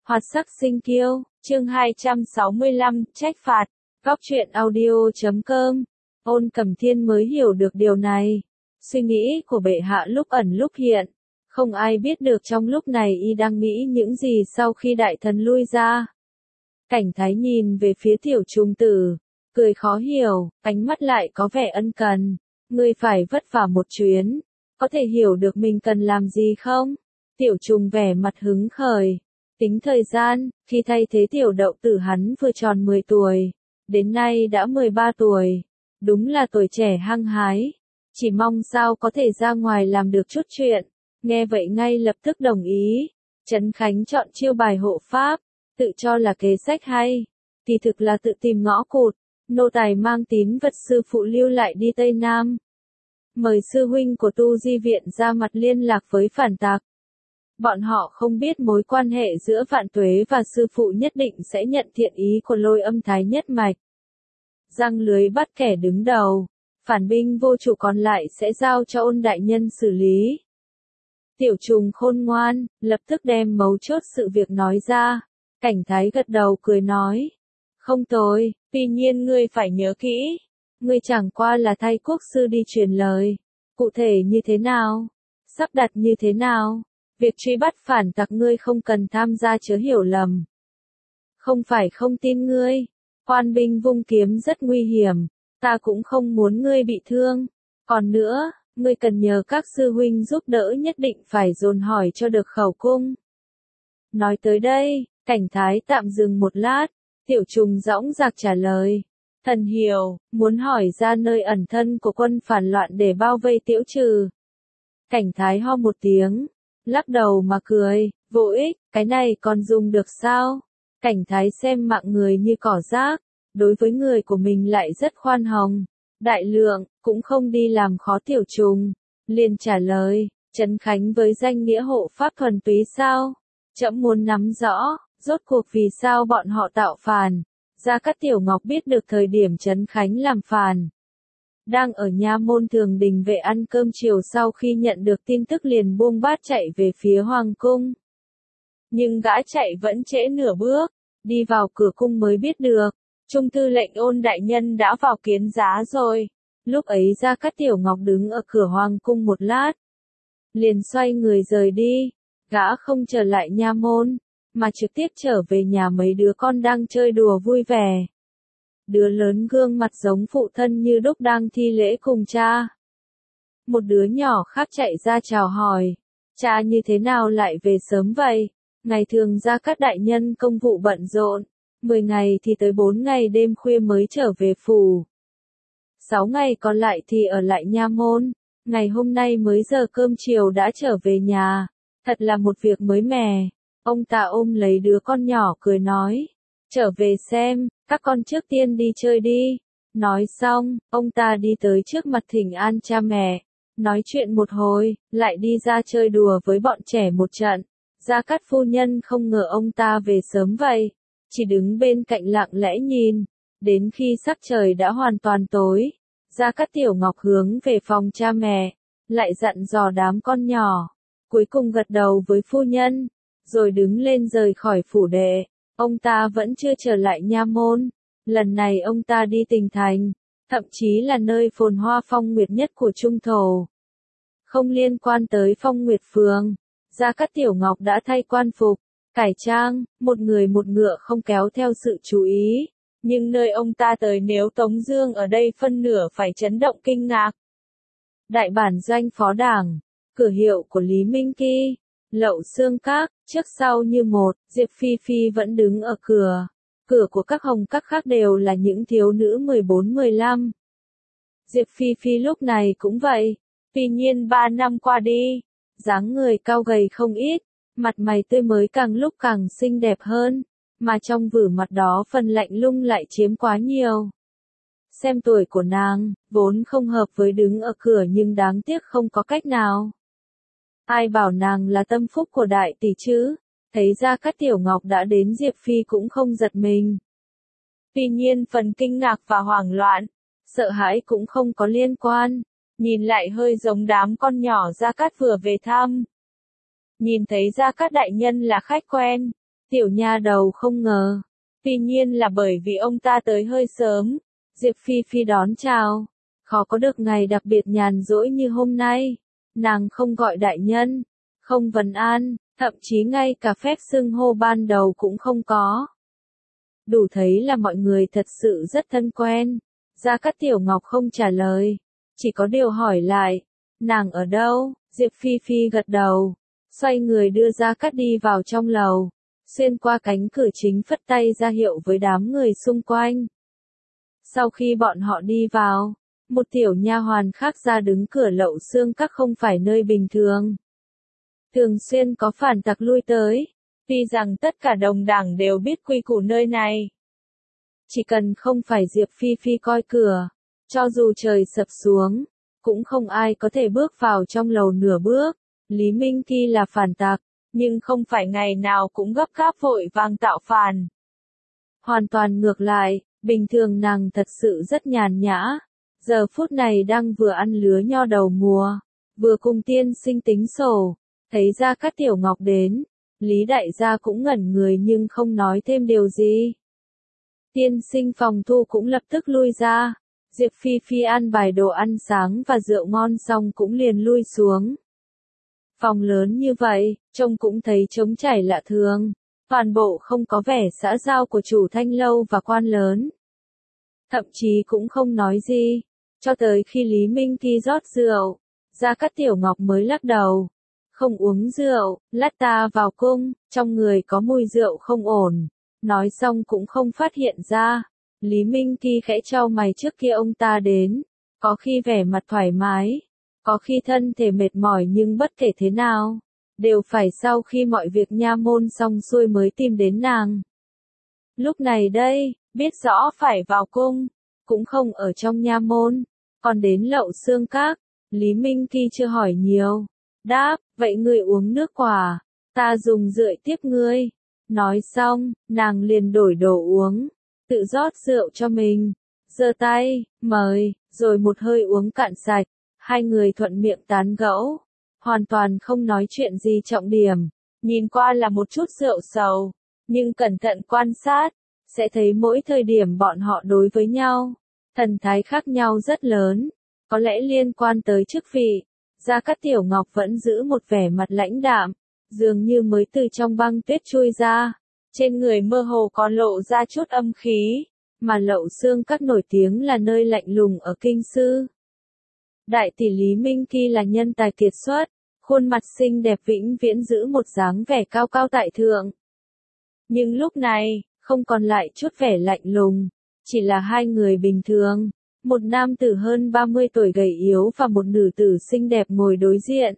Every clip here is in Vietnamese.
Hoạt sắc sinh kiêu, chương 265, trách phạt, góc truyện audio.com. Ôn Cẩm Thiên mới hiểu được điều này. Suy nghĩ của bệ hạ lúc ẩn lúc hiện. Không ai biết được trong lúc này y đang nghĩ những gì sau khi đại thần lui ra. Cảnh Thái nhìn về phía tiểu trung tử, cười khó hiểu, ánh mắt lại có vẻ ân cần. Ngươi phải vất vả một chuyến, có thể hiểu được mình cần làm gì không? Tiểu Trùng vẻ mặt hứng khởi. Tính thời gian, khi thay thế tiểu đậu tử hắn vừa tròn 10 tuổi, đến nay đã 13 tuổi. Đúng là tuổi trẻ hăng hái. Chỉ mong sao có thể ra ngoài làm được chút chuyện. Nghe vậy ngay lập tức đồng ý. Trấn Khánh chọn chiêu bài hộ pháp, tự cho là kế sách hay. Kỳ thực là tự tìm ngõ cụt. Nô tài mang tín vật sư phụ lưu lại đi Tây Nam. Mời sư huynh của Tu Di Viện ra mặt liên lạc với phản tặc. Bọn họ không biết mối quan hệ giữa Vạn Tuế và sư phụ nhất định sẽ nhận thiện ý của Lôi Âm Thái nhất mạch. Răng lưới bắt kẻ đứng đầu, phản binh vô chủ còn lại sẽ giao cho Ôn đại nhân xử lý. Tiểu Trùng khôn ngoan, lập tức đem mấu chốt sự việc nói ra. Cảnh Thái gật đầu cười nói. Không tồi, tuy nhiên ngươi phải nhớ kỹ. Ngươi chẳng qua là thay quốc sư đi truyền lời. Cụ thể như thế nào? Sắp đặt như thế nào? Việc truy bắt phản tặc ngươi không cần tham gia chớ hiểu lầm. Không phải không tin ngươi. Quan binh vung kiếm rất nguy hiểm. Ta cũng không muốn ngươi bị thương. Còn nữa, ngươi cần nhờ các sư huynh giúp đỡ nhất định phải dồn hỏi cho được khẩu cung. Nói tới đây, Cảnh Thái tạm dừng một lát. Tiểu Trùng dõng dạc trả lời. Thần hiểu, muốn hỏi ra nơi ẩn thân của quân phản loạn để bao vây Tiễu Trừ. Cảnh Thái ho một tiếng, lắc đầu mà cười, vô ích, cái này còn dùng được sao? Cảnh Thái xem mạng người như cỏ rác, đối với người của mình lại rất khoan hồng. Đại lượng, cũng không đi làm khó Tiểu Trùng. Liền trả lời, Trấn Khánh với danh nghĩa hộ pháp thuần túy sao? Trẫm muốn nắm rõ. Rốt cuộc vì sao bọn họ tạo phản? Gia Cát Tiểu Ngọc biết được thời điểm Trấn Khánh làm phản. Đang ở nha môn Thường Đình Vệ ăn cơm chiều sau khi nhận được tin tức liền buông bát chạy về phía Hoàng cung. Nhưng gã chạy vẫn trễ nửa bước, đi vào cửa cung mới biết được. Trung thư lệnh Ôn đại nhân đã vào kiến giá rồi. Lúc ấy Gia Cát Tiểu Ngọc đứng ở cửa Hoàng cung một lát. Liền xoay người rời đi. Gã không trở lại nha môn, mà trực tiếp trở về nhà mấy đứa con đang chơi đùa vui vẻ. Đứa lớn gương mặt giống phụ thân như đúc đang thi lễ cùng cha. Một đứa nhỏ khác chạy ra chào hỏi. Cha như thế nào lại về sớm vậy? Ngày thường Gia Cát đại nhân công vụ bận rộn. 10 ngày thì tới 4 ngày đêm khuya mới trở về phủ. 6 ngày còn lại thì ở lại nha môn. Ngày hôm nay mới giờ cơm chiều đã trở về nhà. Thật là một việc mới mẻ. Ông ta ôm lấy đứa con nhỏ cười nói. Trở về xem, các con trước tiên đi chơi đi. Nói xong, ông ta đi tới trước mặt thỉnh an cha mẹ. Nói chuyện một hồi, lại đi ra chơi đùa với bọn trẻ một trận. Gia Cát phu nhân không ngờ ông ta về sớm vậy. Chỉ đứng bên cạnh lặng lẽ nhìn. Đến khi sắc trời đã hoàn toàn tối, Gia Cát Tiểu Ngọc hướng về phòng cha mẹ. Lại dặn dò đám con nhỏ. Cuối cùng gật đầu với phu nhân. Rồi đứng lên rời khỏi phủ đệ. Ông ta vẫn chưa trở lại nha môn. Lần này ông ta đi tỉnh thành, thậm chí là nơi phồn hoa phong nguyệt nhất của Trung Thổ. Không liên quan tới Phong Nguyệt Phường, Gia Cát Tiểu Ngọc đã thay quan phục, cải trang, một người một ngựa không kéo theo sự chú ý. Nhưng nơi ông ta tới nếu Tống Dương ở đây phân nửa phải chấn động kinh ngạc. Đại bản doanh phó đảng, cửa hiệu của Lý Minh Kỳ. Lậu Xương Các, trước sau như một, Diệp Phi Phi vẫn đứng ở cửa. Cửa của các hồng các khác đều là những thiếu nữ 14-15. Diệp Phi Phi lúc này cũng vậy. Tuy nhiên 3 năm qua đi, dáng người cao gầy không ít, mặt mày tươi mới càng lúc càng xinh đẹp hơn, mà trong vử mặt đó phần lạnh lùng lại chiếm quá nhiều. Xem tuổi của nàng, vốn không hợp với đứng ở cửa nhưng đáng tiếc không có cách nào. Ai bảo nàng là tâm phúc của đại tỷ chứ? Thấy Gia Cát Tiểu Ngọc đã đến Diệp Phi cũng không giật mình. Tuy nhiên phần kinh ngạc và hoảng loạn, sợ hãi cũng không có liên quan. Nhìn lại hơi giống đám con nhỏ Gia Cát vừa về thăm. Nhìn thấy Gia Cát đại nhân là khách quen, Tiểu nha đầu không ngờ. Tuy nhiên là bởi vì ông ta tới hơi sớm. Diệp Phi Phi đón chào. Khó có được ngày đặc biệt nhàn rỗi như hôm nay. Nàng không gọi đại nhân, không vấn an, thậm chí ngay cả phép xưng hô ban đầu cũng không có. Đủ thấy là mọi người thật sự rất thân quen. Gia Cát Tiểu Ngọc không trả lời, chỉ có điều hỏi lại, nàng ở đâu? Diệp Phi Phi gật đầu, xoay người đưa Gia Cát đi vào trong lầu, xuyên qua cánh cửa chính phất tay ra hiệu với đám người xung quanh. Sau khi bọn họ đi vào, một tiểu nha hoàn khác ra đứng cửa Lậu Xương Các không phải nơi bình thường. Thường xuyên có phản tặc lui tới, tuy rằng tất cả đồng đảng đều biết quy củ nơi này. Chỉ cần không phải Diệp Phi Phi coi cửa, cho dù trời sập xuống, cũng không ai có thể bước vào trong lầu nửa bước. Lý Minh Kỳ là phản tặc, nhưng không phải ngày nào cũng gấp gáp vội vàng tạo phản. Hoàn toàn ngược lại, bình thường nàng thật sự rất nhàn nhã. Giờ phút này đang vừa ăn lứa nho đầu mùa, vừa cùng tiên sinh tính sổ, thấy Gia Cát Tiểu Ngọc đến, Lý đại gia cũng ngẩn người nhưng không nói thêm điều gì. Tiên sinh phòng thu cũng lập tức lui ra, Diệp Phi Phi ăn bài đồ ăn sáng và rượu ngon xong cũng liền lui xuống. Phòng lớn như vậy, trông cũng thấy trống trải lạ thường, toàn bộ không có vẻ xã giao của chủ thanh lâu và quan lớn. Thậm chí cũng không nói gì, cho tới khi Lý Minh Kỳ rót rượu, Gia Cát Tiểu Ngọc mới lắc đầu. Không uống rượu, lát ta vào cung, trong người có mùi rượu không ổn. Nói xong cũng không phát hiện ra. Lý Minh Kỳ khẽ chau mày trước kia ông ta đến, có khi vẻ mặt thoải mái, có khi thân thể mệt mỏi nhưng bất kể thế nào, đều phải sau khi mọi việc nha môn xong xuôi mới tìm đến nàng. Lúc này đây, biết rõ phải vào cung, cũng không ở trong nha môn, còn đến Lậu Xương Các, Lý Minh Kỳ chưa hỏi nhiều. Đáp, vậy ngươi uống nước quả, ta dùng rượu tiếp ngươi. Nói xong, nàng liền đổi đồ uống, tự rót rượu cho mình, giơ tay, mời, rồi một hơi uống cạn sạch, hai người thuận miệng tán gẫu, hoàn toàn không nói chuyện gì trọng điểm, nhìn qua là một chút rượu sầu, nhưng cẩn thận quan sát, sẽ thấy mỗi thời điểm bọn họ đối với nhau, thần thái khác nhau rất lớn, có lẽ liên quan tới chức vị. Gia Cát Tiểu Ngọc vẫn giữ một vẻ mặt lãnh đạm, dường như mới từ trong băng tuyết chui ra, trên người mơ hồ còn lộ ra chút âm khí, mà Lậu Xương Các nổi tiếng là nơi lạnh lùng ở kinh sư. Đại tỷ Lý Minh Kỳ là nhân tài kiệt xuất, khuôn mặt xinh đẹp vĩnh viễn giữ một dáng vẻ cao cao tại thượng. Nhưng lúc này, không còn lại chút vẻ lạnh lùng, chỉ là hai người bình thường. Một nam tử hơn 30 tuổi gầy yếu và một nữ tử xinh đẹp ngồi đối diện.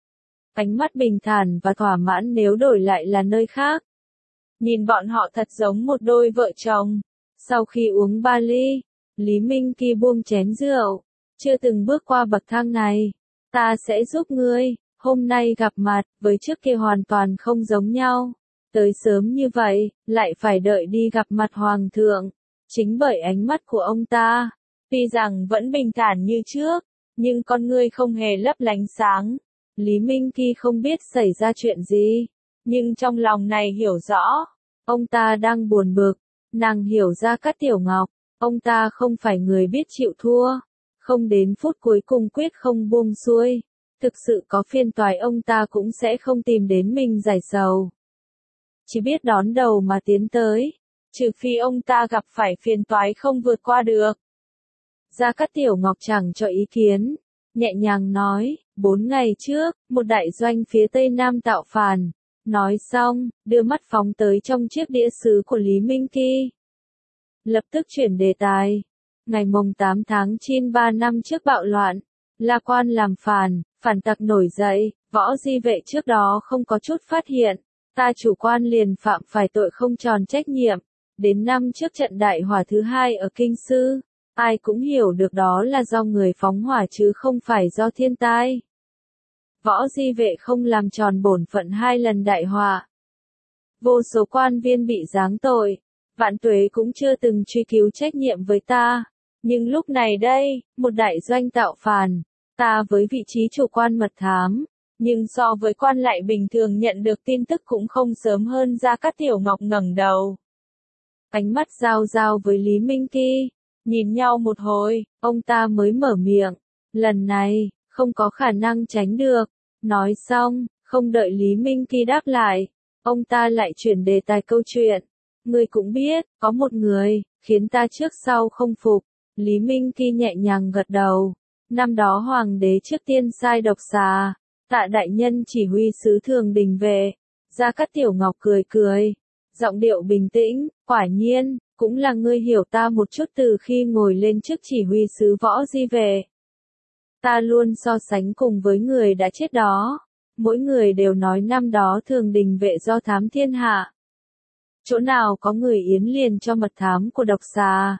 Ánh mắt bình thản và thỏa mãn nếu đổi lại là nơi khác. Nhìn bọn họ thật giống một đôi vợ chồng. Sau khi uống 3 ly, Lý Minh Kỳ buông chén rượu. Chưa từng bước qua bậc thang này. Ta sẽ giúp ngươi, hôm nay gặp mặt, với trước kia hoàn toàn không giống nhau. Tới sớm như vậy, lại phải đợi đi gặp mặt hoàng thượng. Chính bởi ánh mắt của ông ta. Tuy rằng vẫn bình thản như trước, nhưng con ngươi không hề lấp lánh sáng. Lý Minh Kỳ không biết xảy ra chuyện gì, nhưng trong lòng này hiểu rõ, ông ta đang buồn bực, nàng hiểu Gia Cát Tiểu Ngọc, ông ta không phải người biết chịu thua, không đến phút cuối cùng quyết không buông xuôi, thực sự có phiền toái ông ta cũng sẽ không tìm đến mình giải sầu. Chỉ biết đón đầu mà tiến tới, trừ phi ông ta gặp phải phiền toái không vượt qua được. Gia Cát Tiểu Ngọc chẳng cho ý kiến, nhẹ nhàng nói, 4 ngày trước, một đại doanh phía tây nam tạo phản. Nói xong, đưa mắt phóng tới trong chiếc đĩa sứ của Lý Minh Kỳ. Lập tức chuyển đề tài. Ngày mùng 8 tháng 9 3 năm trước bạo loạn, La Quan làm phản, phản tặc nổi dậy, Võ Di Vệ trước đó không có chút phát hiện. Ta chủ quan liền phạm phải tội không tròn trách nhiệm. Đến năm trước trận đại hỏa thứ 2 ở Kinh Sư. Ai cũng hiểu được đó là do người phóng hỏa chứ không phải do thiên tai. Võ Di Vệ không làm tròn bổn phận 2 lần đại họa. Vô số quan viên bị giáng tội, Vạn Tuế cũng chưa từng truy cứu trách nhiệm với ta. Nhưng lúc này đây, một đại doanh tạo phản, ta với vị trí chủ quan mật thám, Nhưng so với quan lại bình thường nhận được tin tức cũng không sớm hơn Gia Cát Tiểu Ngọc ngẩng đầu. Ánh mắt giao giao với Lý Minh Kỳ, nhìn nhau một hồi, ông ta mới mở miệng, lần này, không có khả năng tránh được. Nói xong, không đợi Lý Minh Kỳ đáp lại, ông ta lại chuyển đề tài câu chuyện. Ngươi cũng biết, có một người, khiến ta trước sau không phục. Lý Minh Kỳ nhẹ nhàng gật đầu. Năm đó hoàng đế trước tiên sai độc xà, Tạ đại nhân chỉ huy sứ thường đình vệ. Gia Cát Tiểu Ngọc cười cười, giọng điệu bình tĩnh, quả nhiên, cũng là ngươi hiểu ta một chút từ khi ngồi lên chức chỉ huy sứ Võ Di Vệ. Ta luôn so sánh cùng với người đã chết đó. Mỗi người đều nói năm đó thường đình vệ do thám thiên hạ. Chỗ nào có người yến liền cho mật thám của độc xà.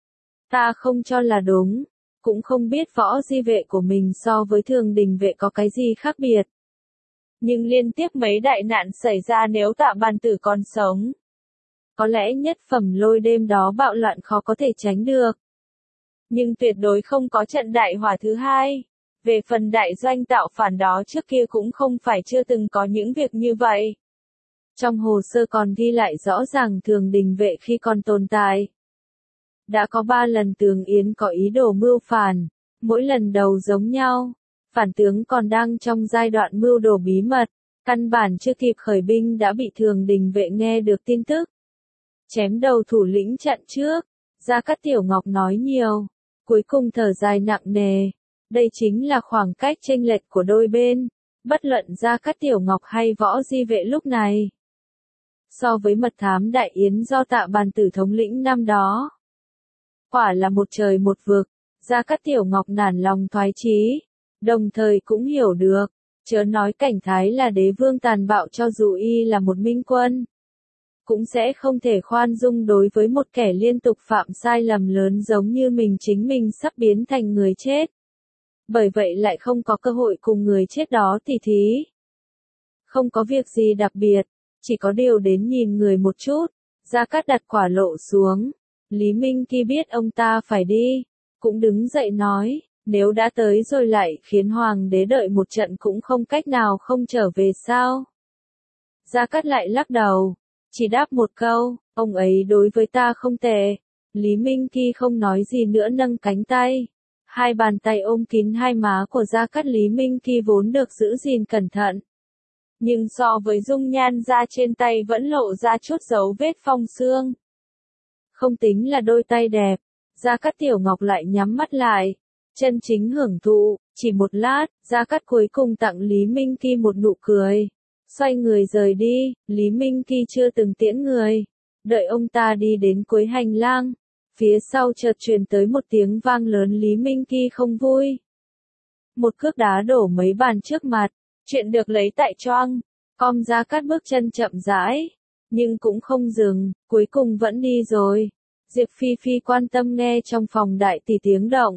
Ta không cho là đúng, cũng không biết Võ Di Vệ của mình so với thường đình vệ có cái gì khác biệt. Nhưng liên tiếp mấy đại nạn xảy ra nếu Tạ Bàn Tử còn sống. Có lẽ nhất phẩm lôi đêm đó bạo loạn khó có thể tránh được. Nhưng tuyệt đối không có trận đại hỏa thứ hai. Về phần đại doanh tạo phản đó trước kia cũng không phải chưa từng có những việc như vậy. Trong hồ sơ còn ghi lại rõ ràng thường đình vệ khi còn tồn tại. Đã có 3 lần Tường Yến có ý đồ mưu phản, mỗi lần đầu giống nhau. Phản tướng còn đang trong giai đoạn mưu đồ bí mật, căn bản chưa kịp khởi binh đã bị thường đình vệ nghe được tin tức. Chém đầu thủ lĩnh chặn trước, Gia Cát Tiểu Ngọc nói nhiều, cuối cùng thở dài nặng nề. Đây chính là khoảng cách chênh lệch của đôi bên, bất luận Gia Cát Tiểu Ngọc hay Võ Di Vệ lúc này. So với mật thám đại yến do Tạ Bàn Tử thống lĩnh năm đó, quả là một trời một vực. Gia Cát Tiểu Ngọc nản lòng thoái chí, đồng thời cũng hiểu được, chớ nói Cảnh Thái là đế vương tàn bạo, cho dù y là một minh quân, cũng sẽ không thể khoan dung đối với một kẻ liên tục phạm sai lầm lớn giống như chính mình sắp biến thành người chết. Bởi vậy lại không có cơ hội cùng người chết đó tỉ thí. Không có việc gì đặc biệt, chỉ có điều đến nhìn người một chút. Gia Cát đặt quả lộ xuống. Lý Minh Kỳ biết ông ta phải đi, cũng đứng dậy nói, nếu đã tới rồi lại khiến hoàng đế đợi một trận cũng không cách nào không trở về sao. Gia Cát lại lắc đầu, chỉ đáp một câu, ông ấy đối với ta không tệ. Lý Minh Kỳ không nói gì nữa, nâng cánh tay. Hai bàn tay ôm kín hai má của Gia Cát. Lý Minh Kỳ vốn được giữ gìn cẩn thận, nhưng so với dung nhan da trên tay vẫn lộ ra chút dấu vết phong xương. Không tính là đôi tay đẹp, Gia Cát Tiểu Ngọc lại nhắm mắt lại, chân chính hưởng thụ. Chỉ một lát, Gia Cát cuối cùng tặng Lý Minh Kỳ một nụ cười, xoay người rời đi. Lý Minh Kỳ chưa từng tiễn người, đợi ông ta đi đến cuối hành lang, phía sau chợt truyền tới một tiếng vang lớn. Lý Minh Kỳ không vui, một cước đá đổ mấy bàn trước mặt. Chuyện được lấy tại Choang. Com. Gia Cát bước chân chậm rãi, nhưng cũng không dừng, cuối cùng vẫn đi rồi. Diệp Phi Phi quan tâm nghe trong phòng đại tỷ tiếng động,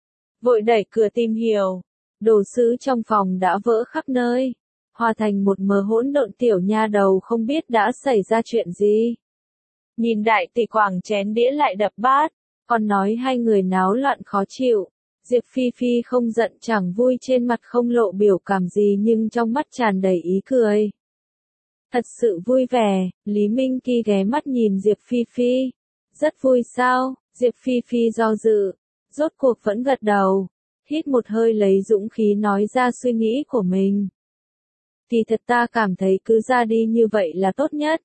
vội đẩy cửa tìm hiểu. Đồ sứ trong phòng đã vỡ khắp nơi, hòa thành một mớ hỗn độn. Tiểu nha đầu không biết đã xảy ra chuyện gì. Nhìn đại tỷ quảng chén đĩa lại đập bát, còn nói hai người náo loạn khó chịu. Diệp Phi Phi không giận chẳng vui, trên mặt không lộ biểu cảm gì nhưng trong mắt tràn đầy ý cười. Thật sự vui vẻ. Lý Minh Kỳ ghé mắt nhìn Diệp Phi Phi. Rất vui sao? Diệp Phi Phi do dự, rốt cuộc vẫn gật đầu, hít một hơi lấy dũng khí nói ra suy nghĩ của mình. Thì thật ta cảm thấy cứ ra đi như vậy là tốt nhất.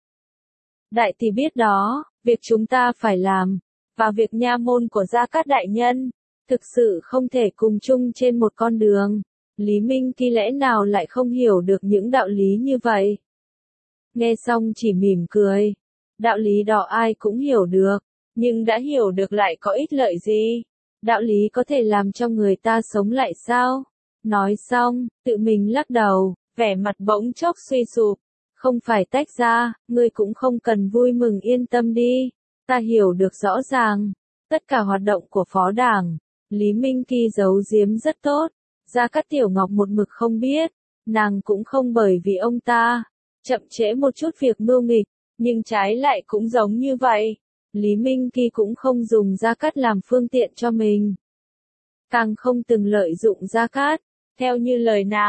Đại tỷ biết đó, việc chúng ta phải làm, và việc nha môn của Gia Cát đại nhân, thực sự không thể cùng chung trên một con đường. Lý Minh Kỳ lẽ nào lại không hiểu được những đạo lý như vậy? Nghe xong chỉ mỉm cười. Đạo lý đó ai cũng hiểu được, nhưng đã hiểu được lại có ích lợi gì? Đạo lý có thể làm cho người ta sống lại sao? Nói xong, tự mình lắc đầu, vẻ mặt bỗng chốc suy sụp. Không phải tách ra, ngươi cũng không cần vui mừng, yên tâm đi. Ta hiểu được rõ ràng tất cả hoạt động của phó đảng. Lý Minh Kỳ giấu giếm rất tốt. Gia Cát Tiểu Ngọc một mực không biết, nàng cũng không bởi vì ông ta chậm trễ một chút việc mưu nghịch, nhưng trái lại cũng giống như vậy. Lý Minh Kỳ cũng không dùng Gia Cát làm phương tiện cho mình, càng không từng lợi dụng Gia Cát. Theo như lời nàng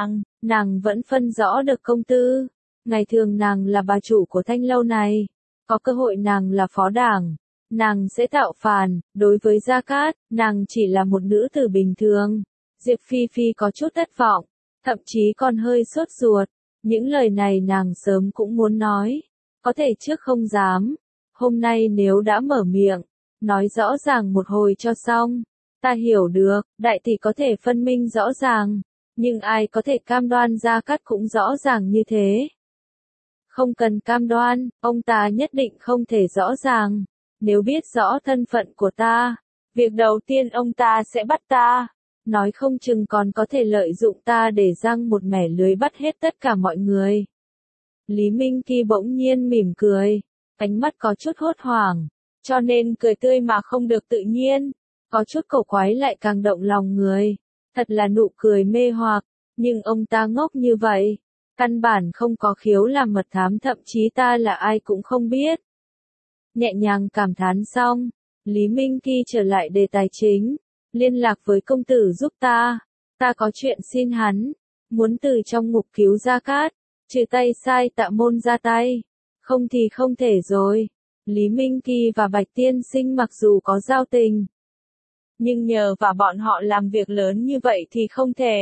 nàng vẫn phân rõ được công tư. Ngày thường nàng là bà chủ của thanh lâu này, có cơ hội nàng là phó đảng, nàng sẽ tạo phản, đối với Gia Cát, nàng chỉ là một nữ tử bình thường. Diệp Phi Phi có chút thất vọng, thậm chí còn hơi sốt ruột, những lời này nàng sớm cũng muốn nói, có thể trước không dám, hôm nay nếu đã mở miệng, nói rõ ràng một hồi cho xong. Ta hiểu được, đại tỷ có thể phân minh rõ ràng, nhưng ai có thể cam đoan Gia Cát cũng rõ ràng như thế. Không cần cam đoan, ông ta nhất định không thể rõ ràng. Nếu biết rõ thân phận của ta, việc đầu tiên ông ta sẽ bắt ta. Nói không chừng còn có thể lợi dụng ta để giăng một mẻ lưới bắt hết tất cả mọi người. Lý Minh Kỳ bỗng nhiên mỉm cười, ánh mắt có chút hốt hoảng, cho nên cười tươi mà không được tự nhiên, có chút cổ quái lại càng động lòng người. Thật là nụ cười mê hoặc, nhưng ông ta ngốc như vậy. Căn bản không có khiếu làm mật thám, thậm chí ta là ai cũng không biết. Nhẹ nhàng cảm thán xong, Lý Minh Kỳ trở lại đề tài chính, liên lạc với công tử giúp ta có chuyện xin hắn, muốn từ trong ngục cứu Gia Cát, trừ tay sai Tạ Môn ra tay, không thì không thể rồi. Lý Minh Kỳ và Bạch Tiên Sinh mặc dù có giao tình, nhưng nhờ vào bọn họ làm việc lớn như vậy thì không thể.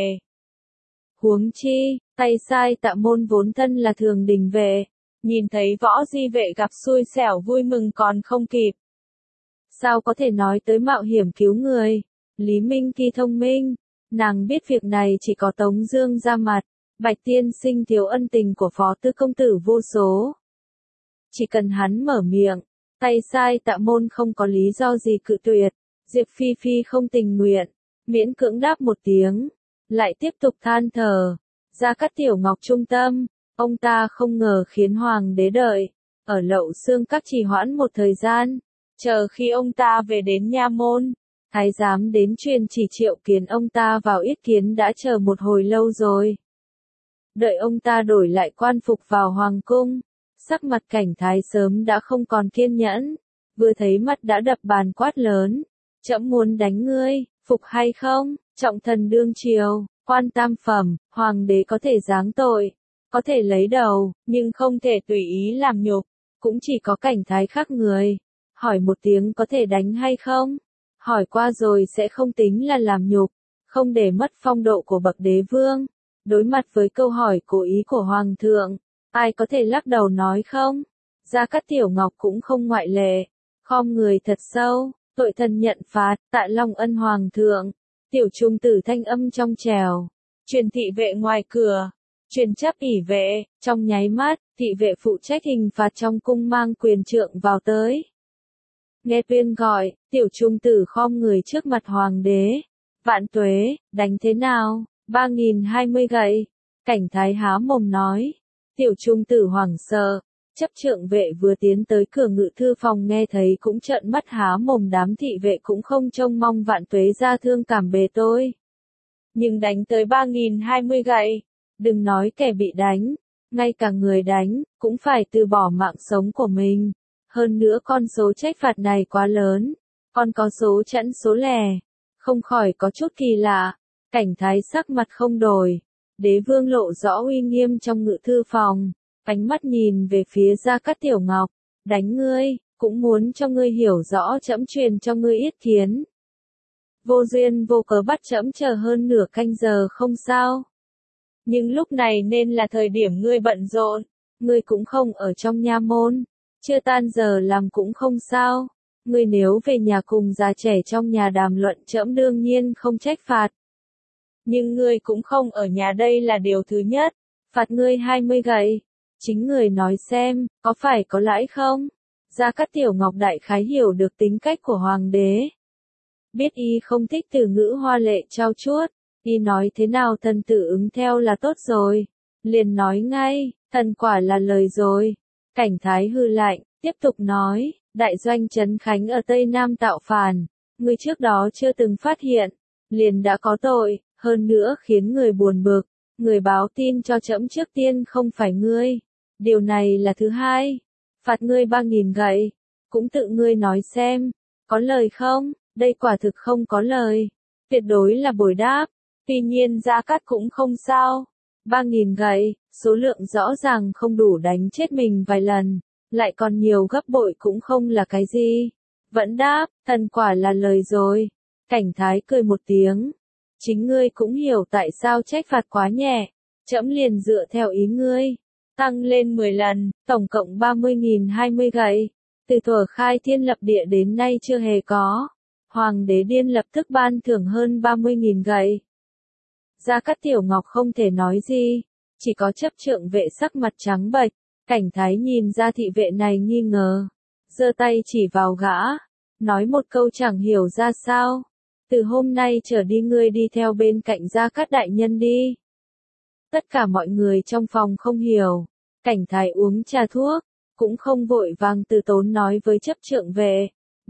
Huống chi, tay sai Tạ Môn vốn thân là thường đình vệ, nhìn thấy Võ Di Vệ gặp xui xẻo vui mừng còn không kịp. Sao có thể nói tới mạo hiểm cứu người? Lý Minh Kỳ thông minh, nàng biết việc này chỉ có Tống Dương ra mặt, Bạch Tiên Sinh thiếu ân tình của Phó Tư Công Tử vô số. Chỉ cần hắn mở miệng, tay sai Tạ Môn không có lý do gì cự tuyệt. Diệp Phi Phi không tình nguyện, miễn cưỡng đáp một tiếng, lại tiếp tục than thở. Gia Cát Tiểu Ngọc trung tâm, ông ta không ngờ khiến hoàng đế đợi, ở Lậu Xương Các trì hoãn một thời gian, chờ khi ông ta về đến nha môn, thái giám đến truyền chỉ triệu kiến ông ta vào yết kiến đã chờ một hồi lâu rồi. Đợi ông ta đổi lại quan phục vào hoàng cung, sắc mặt Cảnh Thái sớm đã không còn kiên nhẫn, vừa thấy mặt đã đập bàn quát lớn. Trẫm muốn đánh ngươi, phục hay không? Trọng thần đương triều, quan tam phẩm, hoàng đế có thể giáng tội, có thể lấy đầu, nhưng không thể tùy ý làm nhục, cũng chỉ có Cảnh Thái khác người. Hỏi một tiếng có thể đánh hay không? Hỏi qua rồi sẽ không tính là làm nhục, không để mất phong độ của bậc đế vương. Đối mặt với câu hỏi cố ý của hoàng thượng, ai có thể lắc đầu nói không? Gia Cát Tiểu Ngọc cũng không ngoại lệ, khom người thật sâu. Tội thần nhận phạt, tạ long ân hoàng thượng. Tiểu trung tử thanh âm trong trèo, truyền thị vệ ngoài cửa, truyền chấp ỷ vệ. Trong nháy mắt, thị vệ phụ trách hình phạt trong cung mang quyền trượng vào tới. Nghe tuyên gọi, tiểu trung tử khom người trước mặt hoàng đế. Vạn tuế, đánh thế nào? 3020 gậy. Cảnh Thái há mồm nói. Tiểu trung tử hoảng sợ. Chấp trượng vệ vừa tiến tới cửa ngự thư phòng nghe thấy cũng trợn mắt há mồm, đám thị vệ cũng không trông mong Vạn Tuế ra thương cảm bề tôi. Nhưng đánh tới 3020 gậy, đừng nói kẻ bị đánh, ngay cả người đánh, cũng phải từ bỏ mạng sống của mình. Hơn nữa con số trách phạt này quá lớn, còn có số chẵn số lẻ, không khỏi có chút kỳ lạ. Cảnh Thái sắc mặt không đổi, đế vương lộ rõ uy nghiêm trong ngự thư phòng. Ánh mắt nhìn về phía Gia Cát Tiểu Ngọc, đánh ngươi, cũng muốn cho ngươi hiểu rõ trẫm truyền cho ngươi yết kiến. Vô duyên vô cớ bắt trẫm chờ hơn nửa canh giờ không sao. Nhưng lúc này nên là thời điểm ngươi bận rộn, ngươi cũng không ở trong nha môn, chưa tan giờ làm cũng không sao. Ngươi nếu về nhà cùng già trẻ trong nhà đàm luận trẫm đương nhiên không trách phạt. Nhưng ngươi cũng không ở nhà, đây là điều thứ nhất, phạt ngươi 20 gậy. Chính người nói xem, có phải có lãi không? Gia Cát Tiểu Ngọc đại khái hiểu được tính cách của hoàng đế. Biết y không thích từ ngữ hoa lệ trau chuốt, y nói thế nào thần tử ứng theo là tốt rồi. Liền nói ngay, thần quả là lời rồi. Cảnh Thái hư lạnh, tiếp tục nói, đại doanh Trấn Khánh ở Tây Nam tạo phản, người trước đó chưa từng phát hiện, liền đã có tội, hơn nữa khiến người buồn bực. Người báo tin cho trẫm trước tiên không phải ngươi. Điều này là thứ hai. Phạt ngươi 3000 gậy. Cũng tự ngươi nói xem. Có lời không? Đây quả thực không có lời. Tuyệt đối là bồi đáp. Tuy nhiên Gia Cát cũng không sao. 3.000 gậy, số lượng rõ ràng không đủ đánh chết mình vài lần, lại còn nhiều gấp bội cũng không là cái gì. Vẫn đáp, thần quả là lời rồi. Cảnh Thái cười một tiếng. Chính ngươi cũng hiểu tại sao trách phạt quá nhẹ. Trẫm liền dựa theo ý ngươi. Tăng lên 10 lần, tổng cộng 30.020 gậy. Từ thuở khai thiên lập địa đến nay chưa hề có. Hoàng đế điên lập tức ban thưởng hơn 30.000 gậy. Gia Cát Tiểu Ngọc không thể nói gì, chỉ có chấp trượng vệ sắc mặt trắng bệch. Cảnh Thái nhìn ra thị vệ này nghi ngờ, giơ tay chỉ vào gã, nói một câu chẳng hiểu ra sao. Từ hôm nay trở đi ngươi đi theo bên cạnh Gia Cát đại nhân đi. Tất cả mọi người trong phòng không hiểu, Cảnh Thái uống trà thuốc, cũng không vội vàng từ tốn nói với chấp trượng vệ,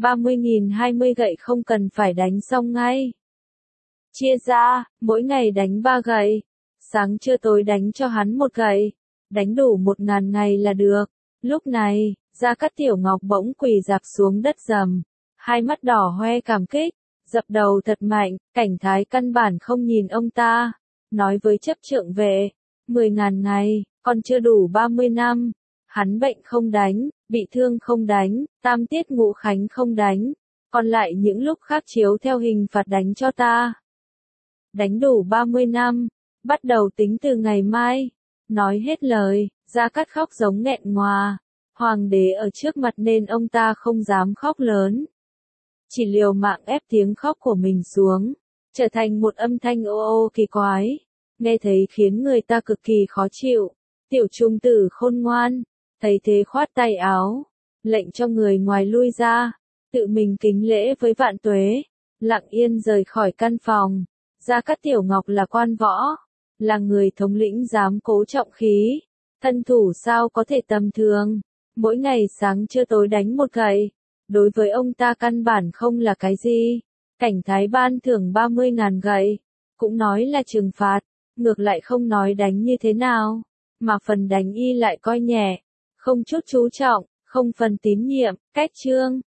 30.020 gậy không cần phải đánh xong ngay. Chia ra, mỗi ngày đánh 3 gậy, sáng trưa tối đánh cho hắn 1 gậy, đánh đủ 1.000 ngày là được. Lúc này, Gia Cát Tiểu Ngọc bỗng quỳ rạp xuống đất rầm, hai mắt đỏ hoe cảm kích, dập đầu thật mạnh. Cảnh Thái căn bản không nhìn ông ta, nói với chấp trượng vệ, 10.000 ngày, còn chưa đủ 30 năm, hắn bệnh không đánh, bị thương không đánh, tam tiết ngũ khánh không đánh, còn lại những lúc khác chiếu theo hình phạt đánh cho ta. Đánh đủ 30 năm, bắt đầu tính từ ngày mai. Nói hết lời, Gia Cát khóc giống nghẹn ngòa. Hoàng đế ở trước mặt nên ông ta không dám khóc lớn. Chỉ liều mạng ép tiếng khóc của mình xuống, trở thành một âm thanh ô ô kỳ quái. Nghe thấy khiến người ta cực kỳ khó chịu. Tiểu trung tử khôn ngoan, thấy thế khoát tay áo, lệnh cho người ngoài lui ra, tự mình kính lễ với vạn tuế, lặng yên rời khỏi căn phòng. Gia Cát Tiểu Ngọc là quan võ, là người thống lĩnh dám cố trọng khí, thân thủ sao có thể tầm thường, mỗi ngày sáng trưa tối đánh 1 gậy, đối với ông ta căn bản không là cái gì. Cảnh Thái ban thưởng 30.000 gậy, cũng nói là trừng phạt, ngược lại không nói đánh như thế nào, mà phần đánh y lại coi nhẹ, không chút chú trọng, không phần tín nhiệm. Cách chương